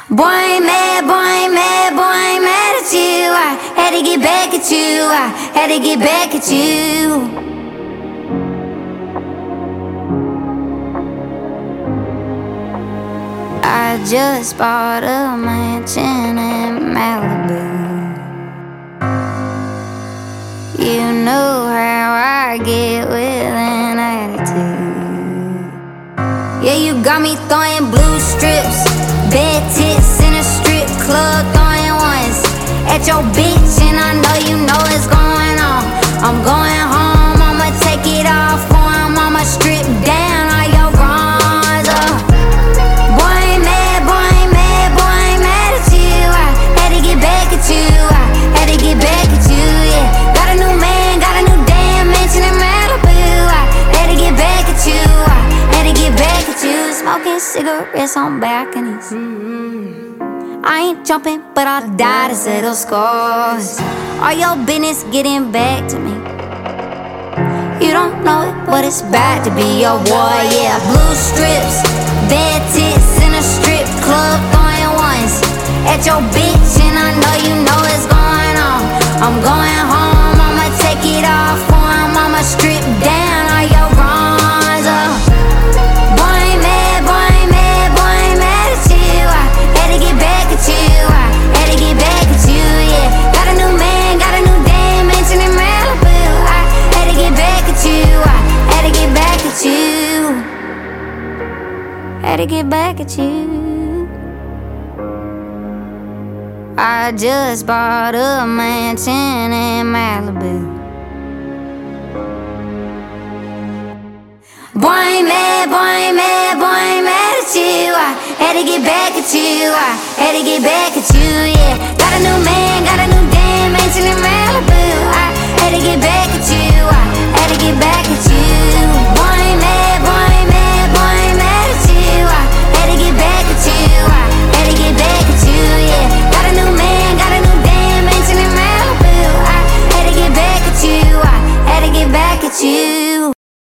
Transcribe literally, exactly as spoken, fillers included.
Boy, ain't mad, boy, ain't mad, boy, ain't mad at you. I had to get back at you, I had to get back at you. I just bought a mansion in Malibu. You know how I get with an attitude. Yeah, you got me throwing blue strips, bad tits in a strip club, throwing ones at your bitch, and I know you know what's going on. I'm going home, I'ma take it off for him, I'ma strip down all your bronze. uh. Boy, ain't mad, boy, ain't mad, boy, ain't mad at you. I had to get back at you, I had to get back at you, yeah. Got a new man, got a new damn mansion in Malibu. I had to get back at you, I had to get back at you. Smoking cigarettes on balconies. mm-hmm. I ain't jumping, but I'll die to settle scores. All your business getting back to me. You don't know it, but it's bad to be your boy, yeah. Blue strips, bad tits in a strip club, throwing ones at your bitch, and I know you know what's going on. I'm going home, I'ma take it off for him, I'ma strip down all your bronze. uh. Boy, ain't mad, boy, ain't mad, boy, ain't mad at you. I had to get back at you, I had to get back at you, yeah. Got a new man, got a new damn mansion in Malibu. I had to get back at you, I had to get back at you, had to get back at you. I just bought a mansion in Malibu. Boy, ain't mad, boy, ain't mad, boy, ain't mad at you. I had to get back at you, I had to get back at you, yeah. Got a new man, got a